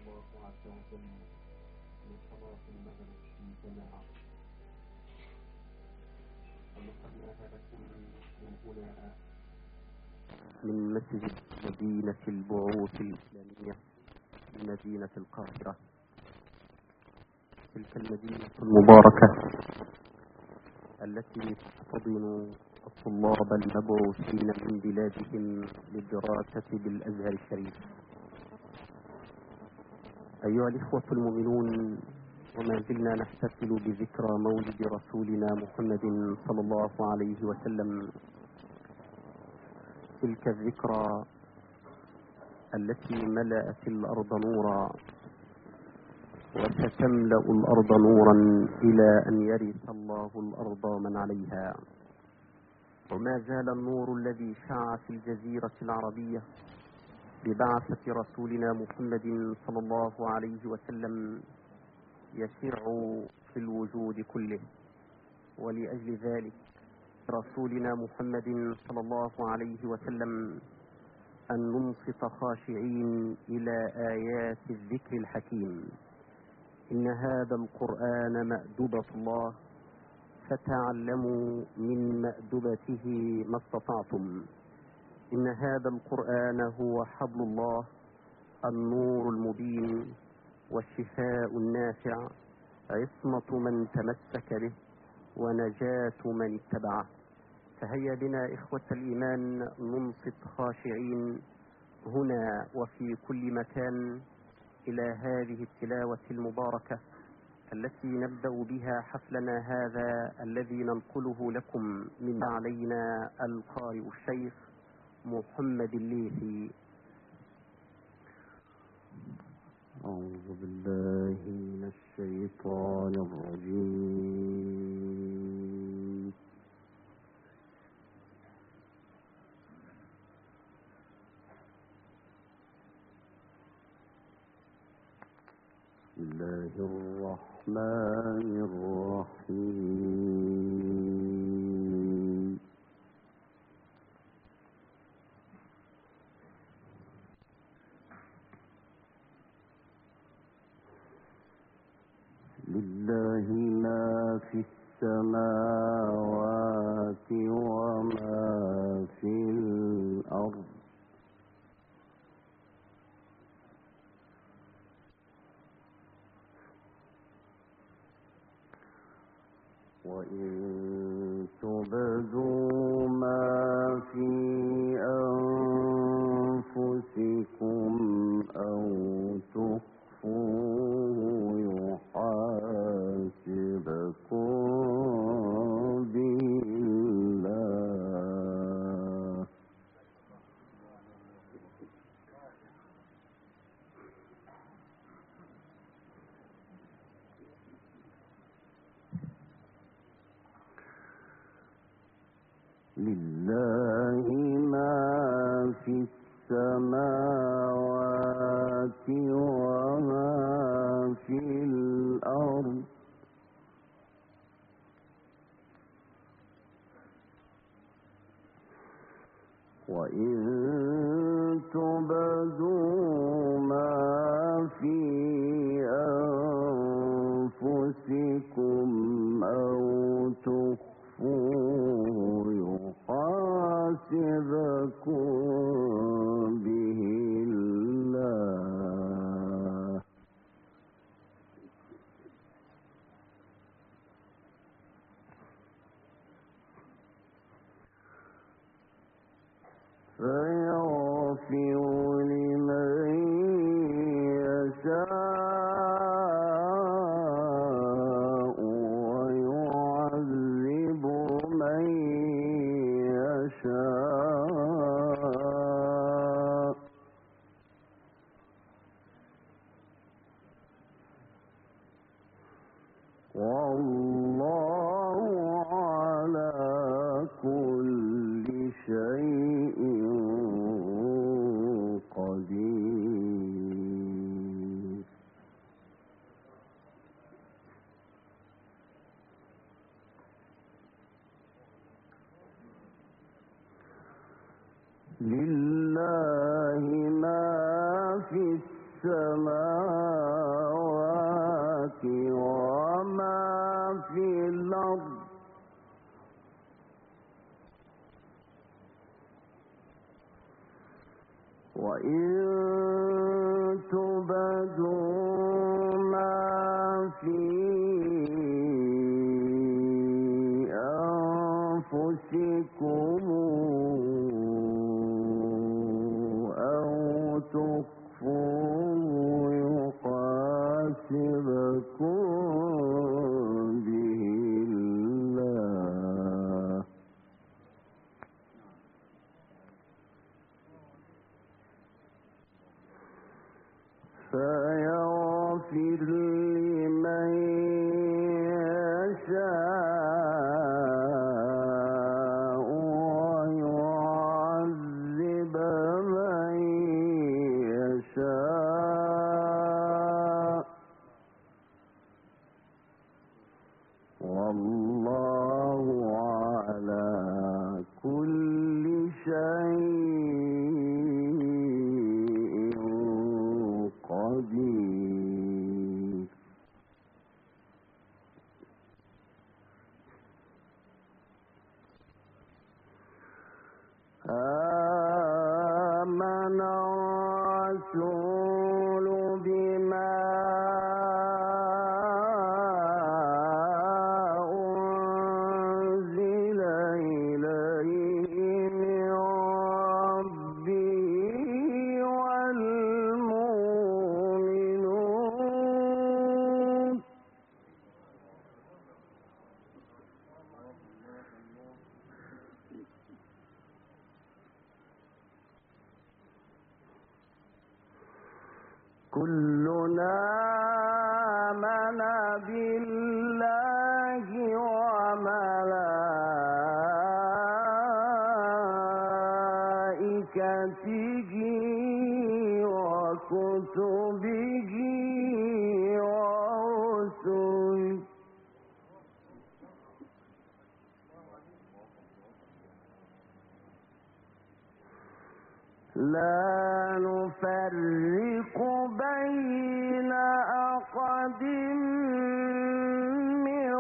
الله عز وجل لصلاة المغرب في جماعة، ونقلناها لكم من هنا من مسجد مدينة البعوث الإسلامية بمدينة القاهرة، تلك المدينة المباركة التي تحتضن الطلاب المبعوثين من بلادهم للدراسة بالأزهر الشريف. أيها الإخوة المؤمنون، وما زلنا نحتفل بذكرى مولد رسولنا محمد صلى الله عليه وسلم، تلك الذكرى التي ملأت الأرض نورا وستملأ الأرض نورا إلى أن يرث الله الأرض من عليها. وما زال النور الذي شع في الجزيرة العربية ببعثة رسولنا محمد صلى الله عليه وسلم يشع في الوجود كله. ولأجل ذلك رسولنا محمد صلى الله عليه وسلم أن ننصت خاشعين إلى آيات الذكر الحكيم. إن هذا القرآن مأدبة الله فتعلموا من مأدبته ما استطعتم. إن هذا القرآن هو حبل الله، النور المبين والشفاء النافع، عصمة من تمسك به ونجاة من اتبعه. فهيا بنا إخوة الإيمان ننصت خاشعين هنا وفي كل مكان إلى هذه التلاوة المباركة التي نبدأ بها حفلنا هذا الذي ننقله لكم من علينا القارئ الشيخ محمد الليثي. أعوذ بالله من الشيطان الرجيم. بسم الله الرحمن الرحيم. لله ما في السماوات وما في الأرض، وإن تبدوا ما في أنفسكم أو تخفوه يحاسبكم به الله. لله ما في السماوات وما في الأرض، وإن تبدوا ما في أنفسكم أو تخفوه يحاسبكم به الله. فيغفر لمن يشاء ويعذب من يشاء، والله على كل شيء وإن تبدوا ما في أنفسكم أو تخفوه يحاسبكم به الله فيغفر لمن يشاء ويعذب من يشاء والله على كل شيء قدير. آمن الرسول بما أنزل إليه من ربه والمؤمنون كلنا آمن بالله وملائكته وكتبه ورسله لا نفرق بين أحد من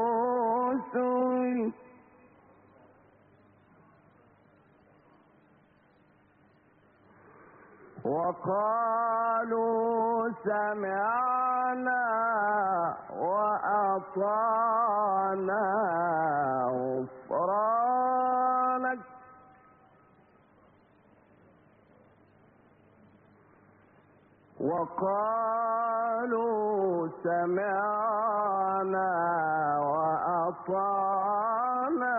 رسله وقالوا سمعنا وأطعنا غفرانك وقالوا سمعنا وأطعنا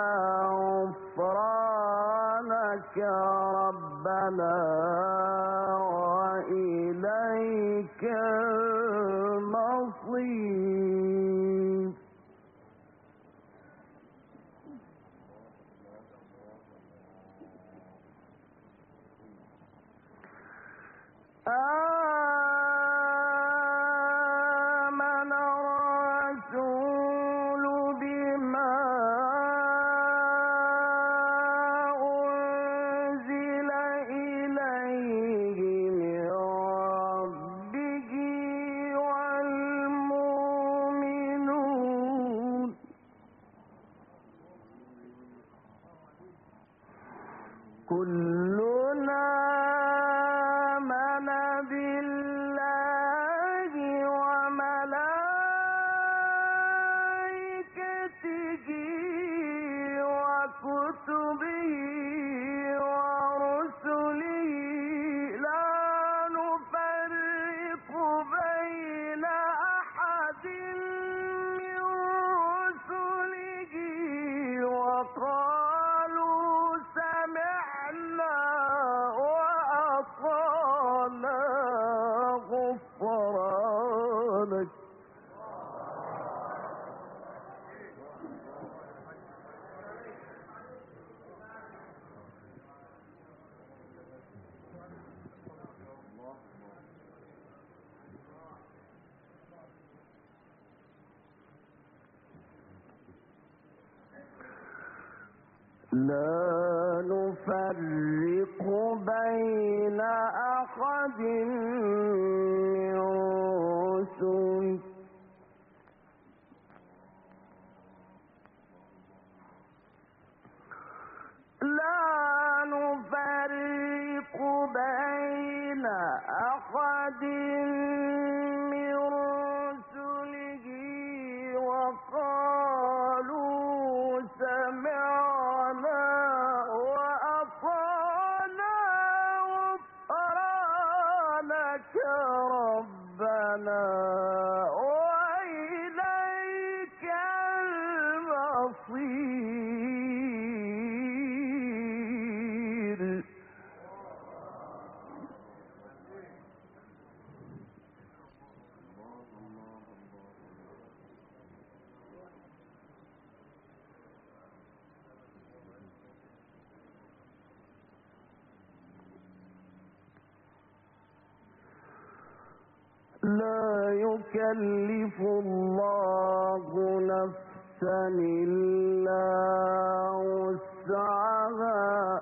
غفرانك ربنا وإليك المصير. آمن الرسول بما أنزل إليه من ربه والمؤمنون كلنا آمن بالله وملائكته وكتبه ورسله لا نفرق بين أحد من رسله وقالوا سمعنا وأطعنا غفرانك لا نفرق بين أحد من رسله لا نفرق بين أحد من رسله وقالوا سمعنا وأطعنا غفرانك ربنا وإليك المصير. لا يكلف الله نفسا إلا وسعها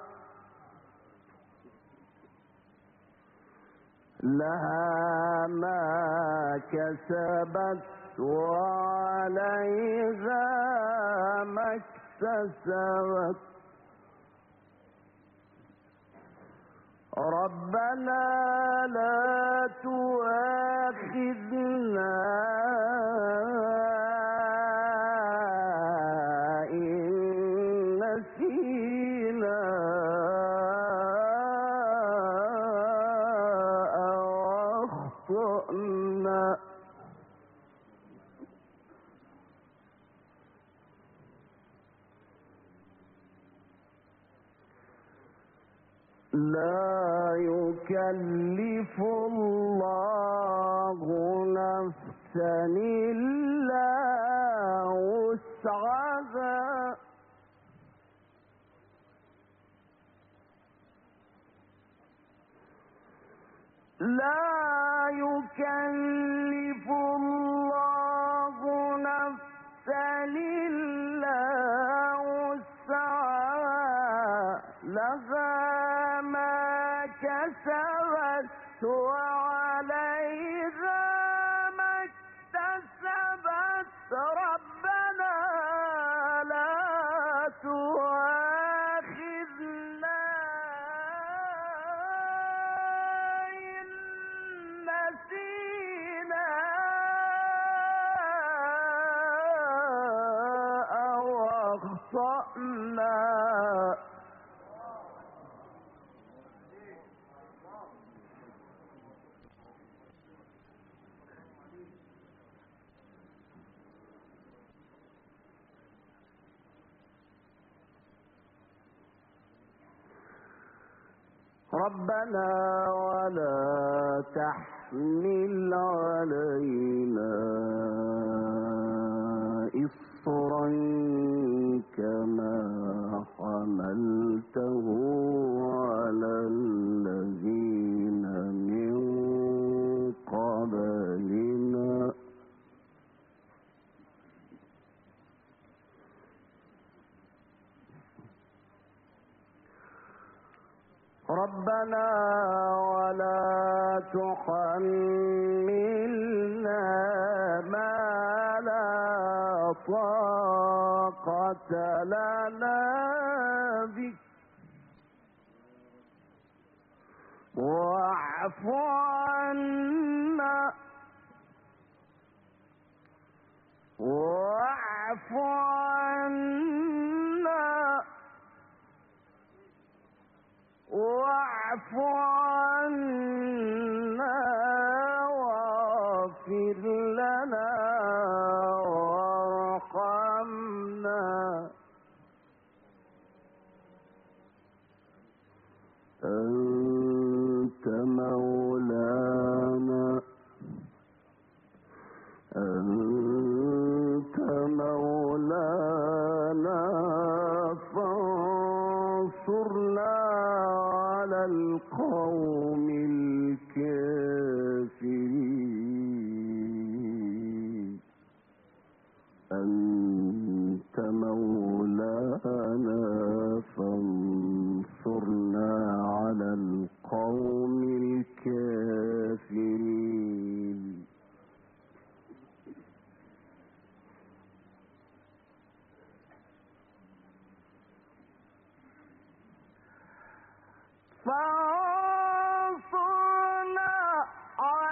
لها ما كسبت وعليها ما اكتسبت. ربنا لا تؤاخذنا إن نسينا أو أخطأنا. لا يكلف الله نفسا إلا وسعها لا يكلف الله نفسا إلا وسعها لها ما كسبت وعليها ما اكتسبت. ربنا لا تؤاخذنا إن نسينا أو أخطأنا. ربنا ولا تحمل علينا إصرا كما حملته على الذين من قبلنا. ربنا ولا تحملنا ما لا طاقة لنا به واعف عنا واعف عنا واعف عنا واغفر لنا وارحمنا أنت مولانا أنت مولانا فانصرنا على القوم الكافرين. أنت مولانا فانصرنا على القوم الكافرين. فانصرنا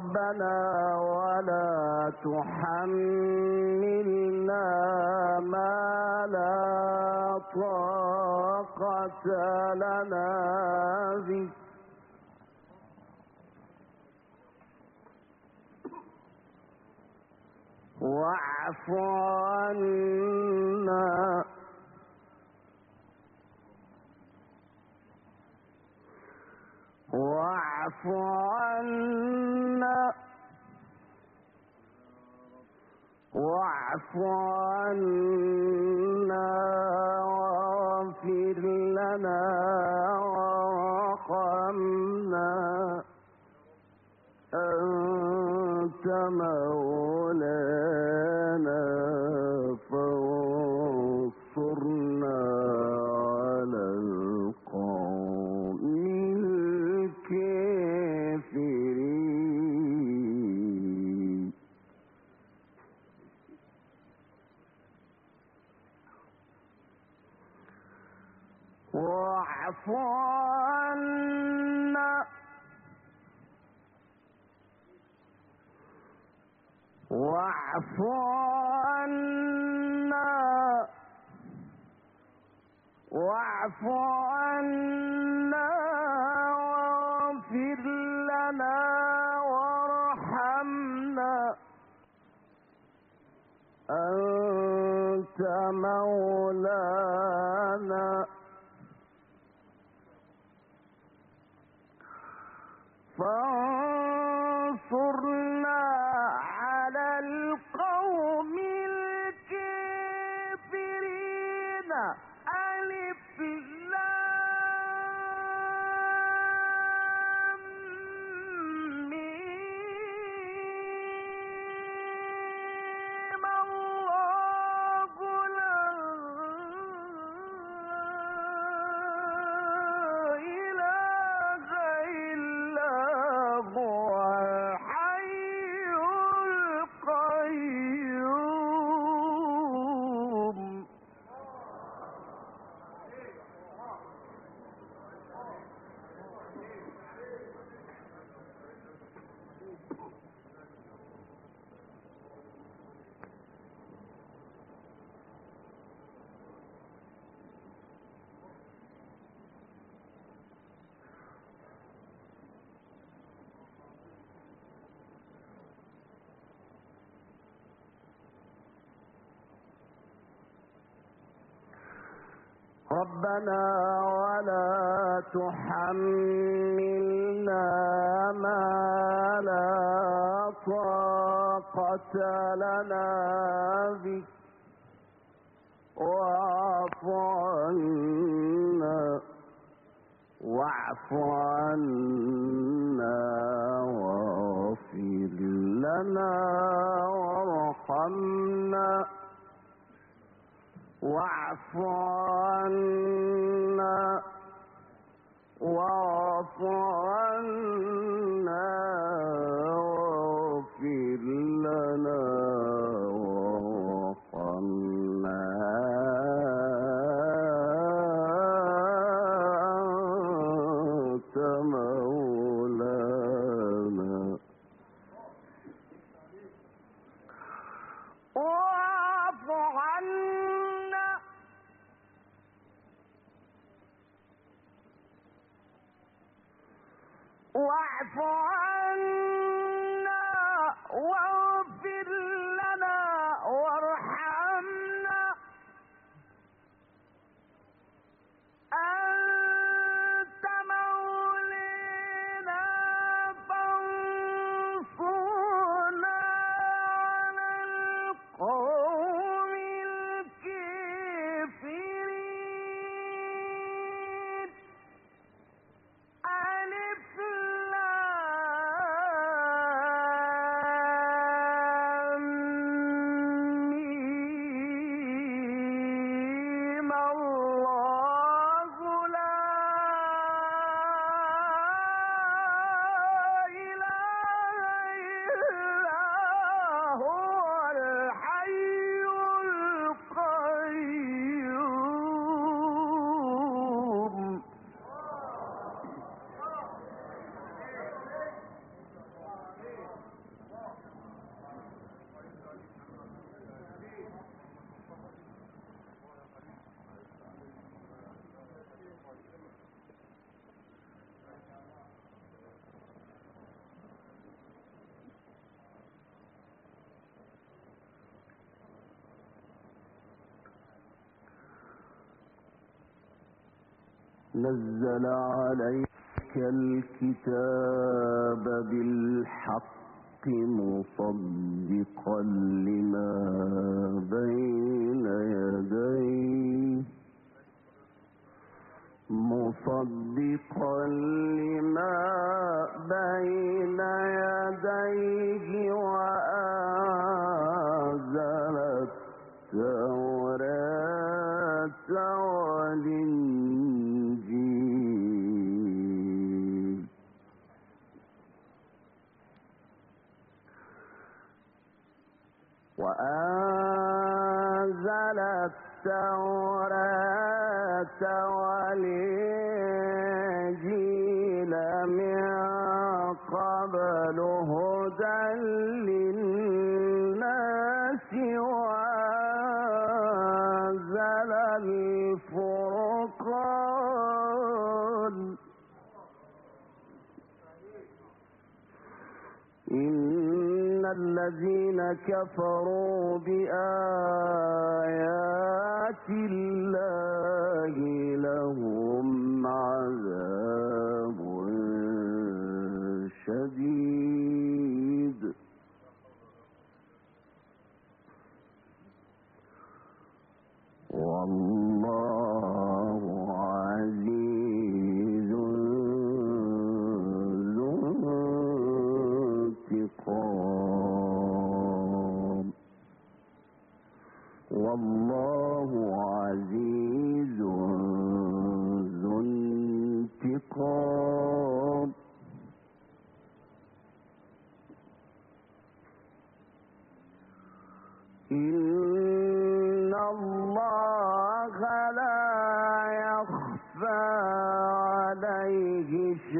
ربنا ولا تحملنا ما لا طاقة لنا به واعف عنا واعف عنا واعف عنا واغفر لنا وارحمنا أنت مولانا فانصرنا على القوم الكافرين واعف عنا واعف عنا واعف عنا واغفر لنا وارحمنا أنت مولانا فانصرنا على القوم الكافرين ألف لام ميم الله لا إله إلا هو الحي القيوم ربنا ولا تحملنا ما لا طاقة لنا به واعف عنا واعف عنا واغفر لنا وارحمنا واعف عنا واعف عنا واغفر لنا وارحمنا أنت مولانا واعف عنا واعف عنا واغفر لنا وارحمنا أنت مولانا فانصرنا على القوم الكافرين ألف لام نزل عليك الكتاب بالحق مصدقا لما بين يديه وأنزل التوراة والإنجيل من قبل هدى للناس وأنزل الفرقان إن الذين كفروا بآيات الله لهم عذاب شديد والله عزيز ذو انتقام والله عزيز ذو انتقام إن الله لا يخفى عليه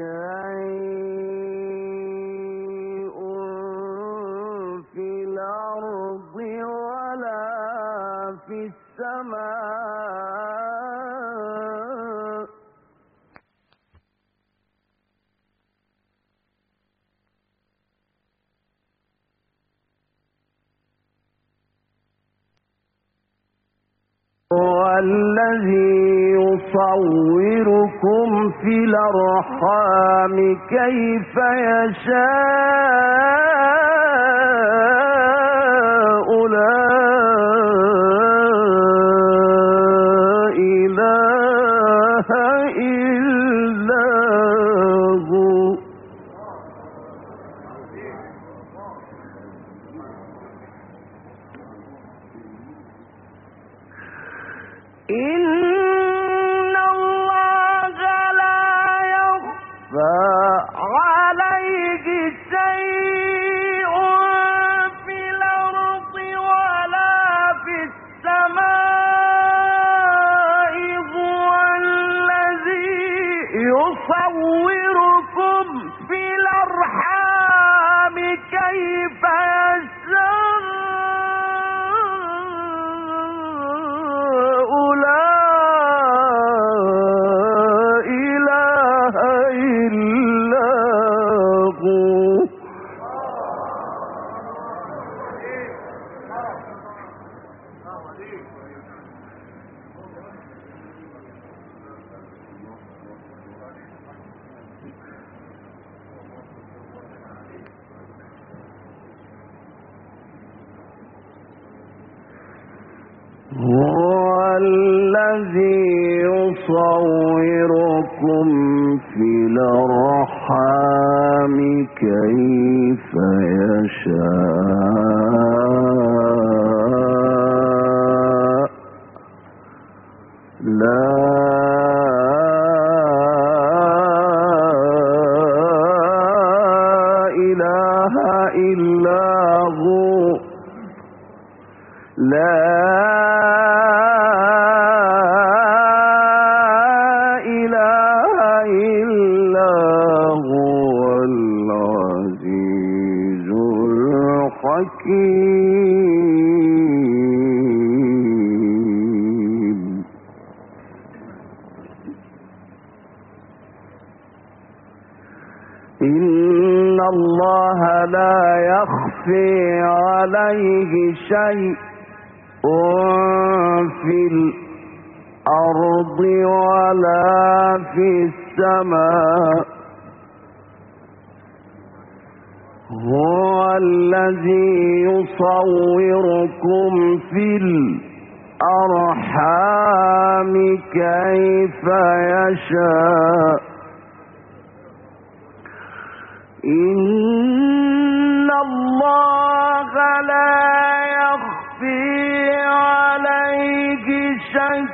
شيء في الأرض ولا في السماء هو الذي يصوركم في الأرحام كيف يشاء لا إله إلا هو إن الله لا يخفى عليه شيء في الأرض ولا في السماء هو الذي يصوركم في الأرحام كيف يشاء لا إله إلا هو هو الذي يصوركم في الأرحام كيف يشاء لا إله إلا هو لا إن الله لا يخفي عليه شيء في الأرض ولا في السماء هو الذي يصوركم في الأرحام كيف يشاء إن الله لا يخفي عليه شيء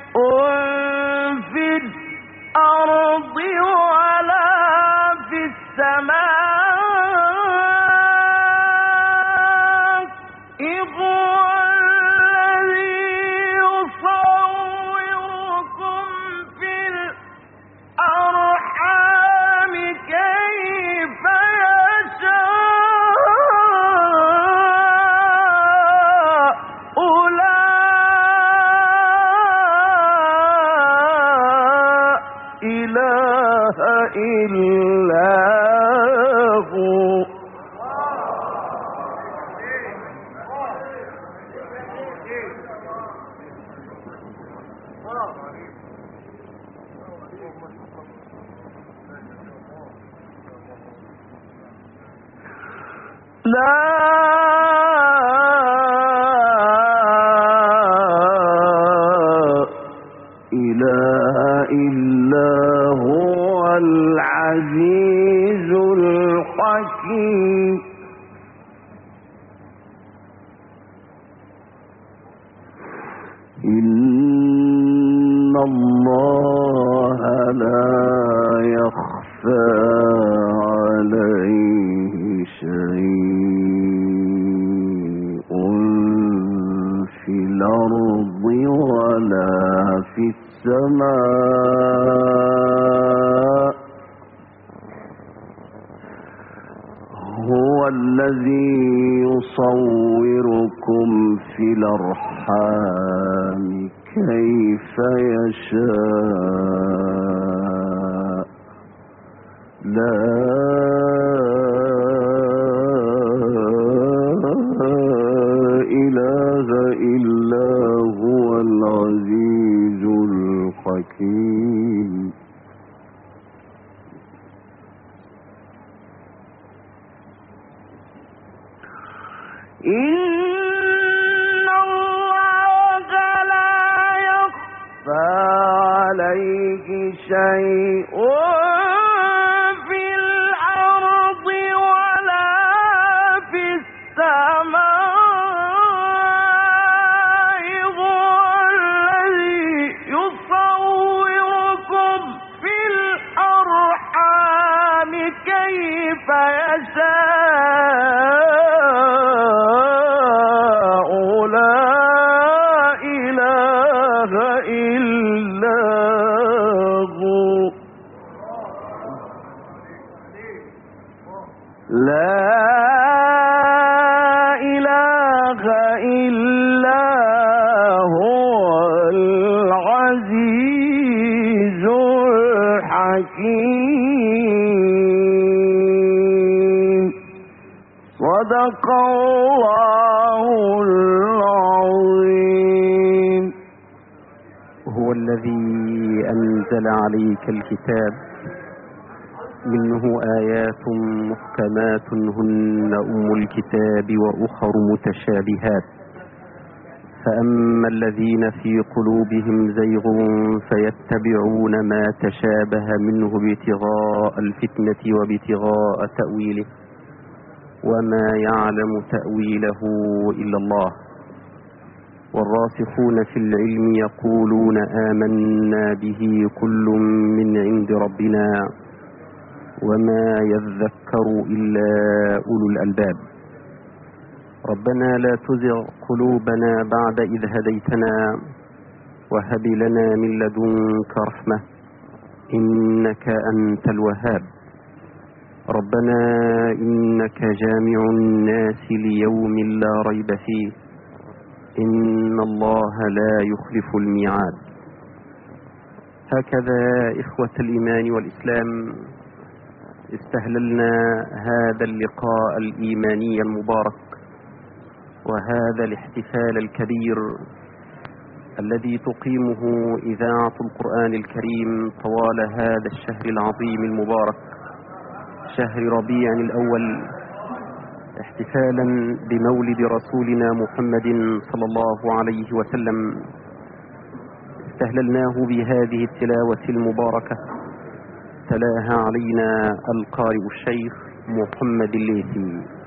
في الأرض ولا في السماء إن الله لا يخفى عليه شيء في الأرض ولا في السماء هو الذي يصوركم في الأرحام كيف يشاء لا إله إلا هو العزيز الحكيم إن الله لا يخفى عليه شيء في الأرض ولا في السماء هو الذي يصوركم في الأرحام كيف يشاء لا إله إلا هو العزيز الحكيم صدق الله العظيم. هو الذي أنزل عليك الكتاب منه آيات محكمات هن أم الكتاب وأخر متشابهات فأما الذين في قلوبهم زيغ فيتبعون ما تشابه منه ابتغاء الفتنة وابتغاء تأويله وما يعلم تأويله إلا الله والراسخون في العلم يقولون آمنا به كل من عند ربنا وما يذكر إلا أولو الألباب. ربنا لا تزغ قلوبنا بعد إذ هديتنا وهب لنا من لدنك رحمة إنك أنت الوهاب. ربنا إنك جامع الناس ليوم لا ريب فيه إن الله لا يخلف الميعاد. هكذا إخوة الإيمان والإسلام استهللنا هذا اللقاء الإيماني المبارك وهذا الاحتفال الكبير الذي تقيمه إذاعة القرآن الكريم طوال هذا الشهر العظيم المبارك، شهر ربيع الأول، احتفالا بمولد رسولنا محمد صلى الله عليه وسلم. استهللناه بهذه التلاوة المباركة تلاها علينا القارئ الشيخ محمد الليثي.